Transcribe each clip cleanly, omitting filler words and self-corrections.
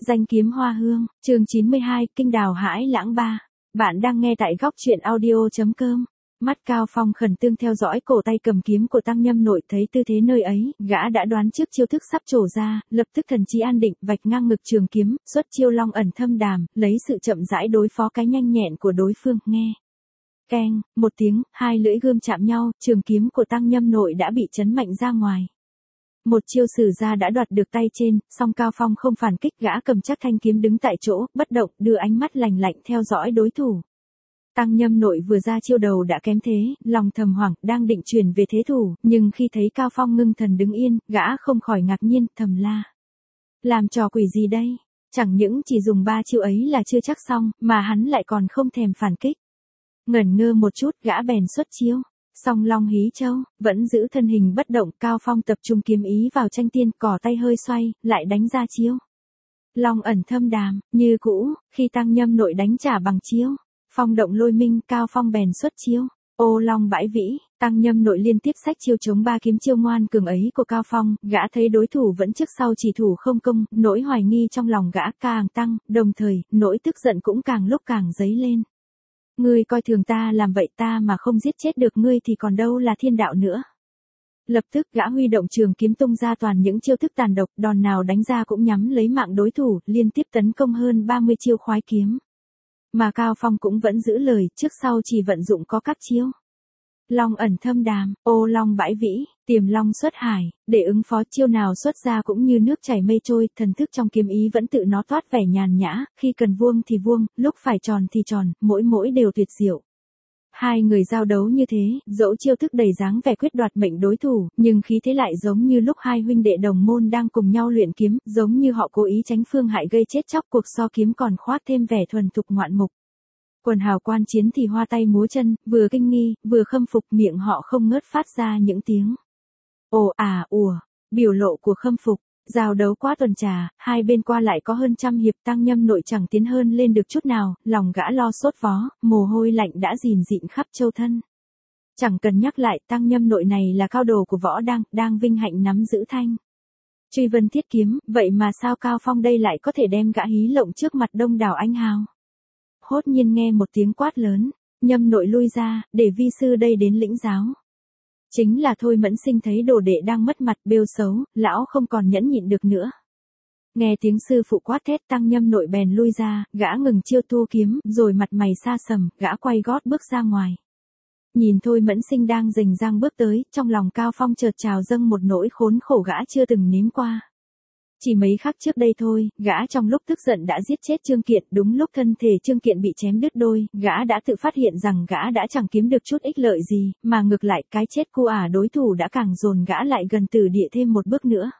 Danh kiếm hoa hương, chương 92, kinh đào hãi lãng 3. Bạn đang nghe tại góc truyện audio.com. Mắt Cao Phong khẩn trương theo dõi cổ tay cầm kiếm của Tăng Nhâm Nội, thấy tư thế nơi ấy, gã đã đoán trước chiêu thức sắp trổ ra, lập tức thần trí an định, vạch ngang ngực trường kiếm, xuất chiêu long ẩn thâm đàm, lấy sự chậm rãi đối phó cái nhanh nhẹn của đối phương, nghe. Keng, một tiếng, hai lưỡi gươm chạm nhau, trường kiếm của Tăng Nhâm Nội đã bị chấn mạnh ra ngoài. Một chiêu sử ra đã đoạt được tay trên, song Cao Phong không phản kích, gã cầm chắc thanh kiếm đứng tại chỗ, bất động, đưa ánh mắt lạnh lạnh theo dõi đối thủ. Tăng Nhâm Nội vừa ra chiêu đầu đã kém thế, lòng thầm hoảng, đang định chuyển về thế thủ, nhưng khi thấy Cao Phong ngưng thần đứng yên, gã không khỏi ngạc nhiên, thầm la. Làm trò quỷ gì đây? Chẳng những chỉ dùng 3 chiêu ấy là chưa chắc xong, mà hắn lại còn không thèm phản kích. Ngẩn ngơ một chút, gã bèn xuất chiêu. Song Long Hí Châu, vẫn giữ thân hình bất động, Cao Phong tập trung kiếm ý vào tranh tiên, cỏ tay hơi xoay, lại đánh ra chiêu. Long ẩn thâm đàm, như cũ, khi Tăng Nhâm Nội đánh trả bằng chiêu. Phong động lôi minh, Cao Phong bèn xuất chiêu. Ô long bãi vĩ, Tăng Nhâm Nội liên tiếp xách chiêu chống 3 kiếm chiêu ngoan cường ấy của Cao Phong, gã thấy đối thủ vẫn trước sau chỉ thủ không công, nỗi hoài nghi trong lòng gã càng tăng, đồng thời, nỗi tức giận cũng càng lúc càng dấy lên. Ngươi coi thường ta làm vậy, ta mà không giết chết được ngươi thì còn đâu là thiên đạo nữa. Lập tức gã huy động trường kiếm tung ra toàn những chiêu thức tàn độc, đòn nào đánh ra cũng nhắm lấy mạng đối thủ, liên tiếp tấn công hơn 30 chiêu khoái kiếm. Mà Cao Phong cũng vẫn giữ lời, trước sau chỉ vận dụng có các chiêu. Long ẩn thâm đàm, ô long bãi vĩ, tiềm long xuất hải, để ứng phó chiêu nào xuất ra cũng như nước chảy mây trôi, thần thức trong kiếm ý vẫn tự nó toát vẻ nhàn nhã, khi cần vuông thì vuông, lúc phải tròn thì tròn, mỗi đều tuyệt diệu. Hai người giao đấu như thế, dẫu chiêu thức đầy dáng vẻ quyết đoạt mệnh đối thủ, nhưng khí thế lại giống như lúc hai huynh đệ đồng môn đang cùng nhau luyện kiếm, giống như họ cố ý tránh phương hại gây chết chóc, cuộc so kiếm còn khoác thêm vẻ thuần thục ngoạn mục. Quần hào quan chiến thì hoa tay múa chân, vừa kinh nghi, vừa khâm phục, miệng họ không ngớt phát ra những tiếng ồ à ùa, biểu lộ của khâm phục. Giao đấu quá tuần trà, hai bên qua lại có hơn 100 hiệp, Tăng Nhâm Nội chẳng tiến hơn lên được chút nào, lòng gã lo sốt vó, mồ hôi lạnh đã rìn rịn khắp châu thân. Chẳng cần nhắc lại, Tăng Nhâm Nội này là cao đồ của võ đang vinh hạnh nắm giữ thanh Truy Vân Thiết kiếm, vậy mà sao Cao Phong đây lại có thể đem gã hí lộng trước mặt đông đảo anh hào. Hốt nhiên nghe một tiếng quát lớn, Nhâm Nội lui ra, để vi sư đây đến lĩnh giáo. Chính là Thôi Mẫn Sinh thấy đồ đệ đang mất mặt bêu xấu, lão không còn nhẫn nhịn được nữa. Nghe tiếng sư phụ quát thét, Tăng Nhâm Nội bèn lui ra, gã ngừng chiêu tua kiếm, rồi mặt mày xa sầm, gã quay gót bước ra ngoài. Nhìn Thôi Mẫn Sinh đang rình rang bước tới, trong lòng Cao Phong chợt trào dâng một nỗi khốn khổ gã chưa từng nếm qua. Chỉ mấy khắc trước đây thôi, gã trong lúc tức giận đã giết chết Trương Kiện, đúng lúc thân thể Trương Kiện bị chém đứt đôi, gã đã tự phát hiện rằng gã đã chẳng kiếm được chút ích lợi gì, mà ngược lại cái chết cu đối thủ đã càng dồn gã lại gần tử địa thêm một bước nữa.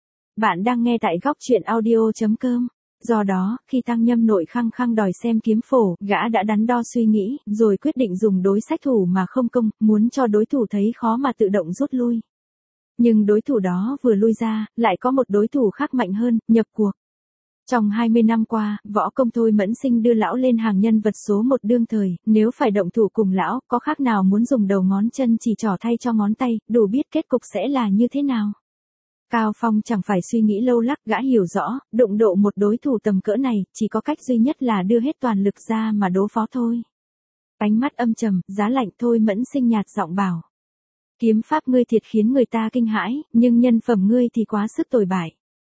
Bạn đang nghe tại góc truyện audio.com. Do đó, khi Tăng Nhâm Nội khăng khăng đòi xem kiếm phổ, gã đã đắn đo suy nghĩ, rồi quyết định dùng đối sách thủ mà không công, muốn cho đối thủ thấy khó mà tự động rút lui. Nhưng đối thủ đó vừa lui ra, lại có một đối thủ khác mạnh hơn, nhập cuộc. Trong 20 năm qua, võ công Thôi Mẫn Sinh đưa lão lên hàng nhân vật số 1 đương thời, nếu phải động thủ cùng lão, có khác nào muốn dùng đầu ngón chân chỉ trỏ thay cho ngón tay, đủ biết kết cục sẽ là như thế nào. Cao Phong chẳng phải suy nghĩ lâu lắc, gã hiểu rõ, đụng độ một đối thủ tầm cỡ này, chỉ có cách duy nhất là đưa hết toàn lực ra mà đối phó thôi. Ánh mắt âm trầm, giá lạnh, Thôi Mẫn Sinh nhạt giọng bảo. Kiếm pháp ngươi thiệt khiến người ta kinh hãi, nhưng nhân phẩm ngươi thì quá sức tồi bại.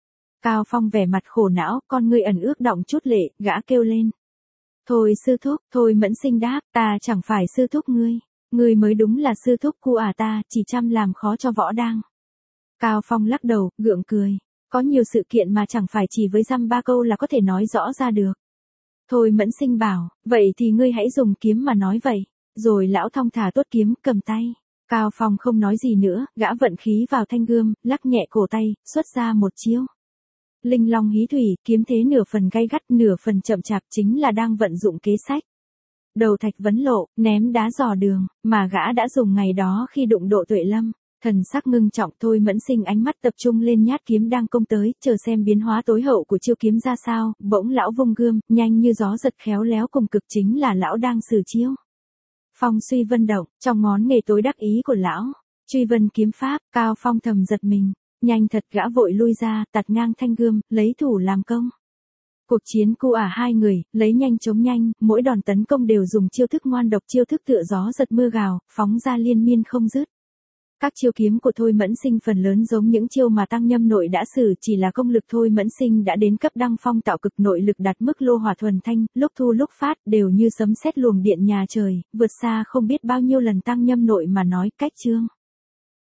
Cao Phong vẻ mặt khổ não, con ngươi ẩn ước đọng chút lệ, gã kêu lên. Thôi sư thúc, Thôi Mẫn Sinh đáp, ta chẳng phải sư thúc ngươi mới đúng là sư thúc cu ta, chỉ chăm làm khó cho võ đang. Cao Phong lắc đầu, gượng cười, có nhiều sự kiện mà chẳng phải chỉ với dăm ba câu là có thể nói rõ ra được. Thôi Mẫn Sinh bảo, vậy thì ngươi hãy dùng kiếm mà nói vậy, rồi lão thong thả tuốt kiếm, cầm tay. Cao Phong không nói gì nữa, gã vận khí vào thanh gươm, lắc nhẹ cổ tay, xuất ra một chiêu. Linh Long Hí Thủy, kiếm thế nửa phần gay gắt, nửa phần chậm chạp, chính là đang vận dụng kế sách. Đầu thạch vấn lộ, ném đá dò đường, mà gã đã dùng ngày đó khi đụng độ Tuệ Lâm. Thần sắc ngưng trọng, Thôi Mẫn Sinh ánh mắt tập trung lên nhát kiếm đang công tới, chờ xem biến hóa tối hậu của chiêu kiếm ra sao, bỗng lão vung gươm, nhanh như gió giật khéo léo cùng cực, chính là lão đang sử chiêu. Phong suy vân động, trong ngón nghề tối đắc ý của lão, truy vân kiếm pháp, Cao Phong thầm giật mình, nhanh thật, gã vội lui ra, tạt ngang thanh gươm, lấy thủ làm công. Cuộc chiến cu hai người, lấy nhanh chống nhanh, mỗi đòn tấn công đều dùng chiêu thức ngoan độc, chiêu thức tựa gió giật mưa gào, phóng ra liên miên không dứt. Các chiêu kiếm của Thôi Mẫn Sinh phần lớn giống những chiêu mà Tăng Nhâm Nội đã sử, chỉ là công lực Thôi Mẫn Sinh đã đến cấp đăng phong tạo cực, nội lực đạt mức lô hỏa thuần thanh, lúc thu lúc phát đều như sấm sét luồng điện nhà trời, vượt xa không biết bao nhiêu lần Tăng Nhâm Nội mà nói. Cách chương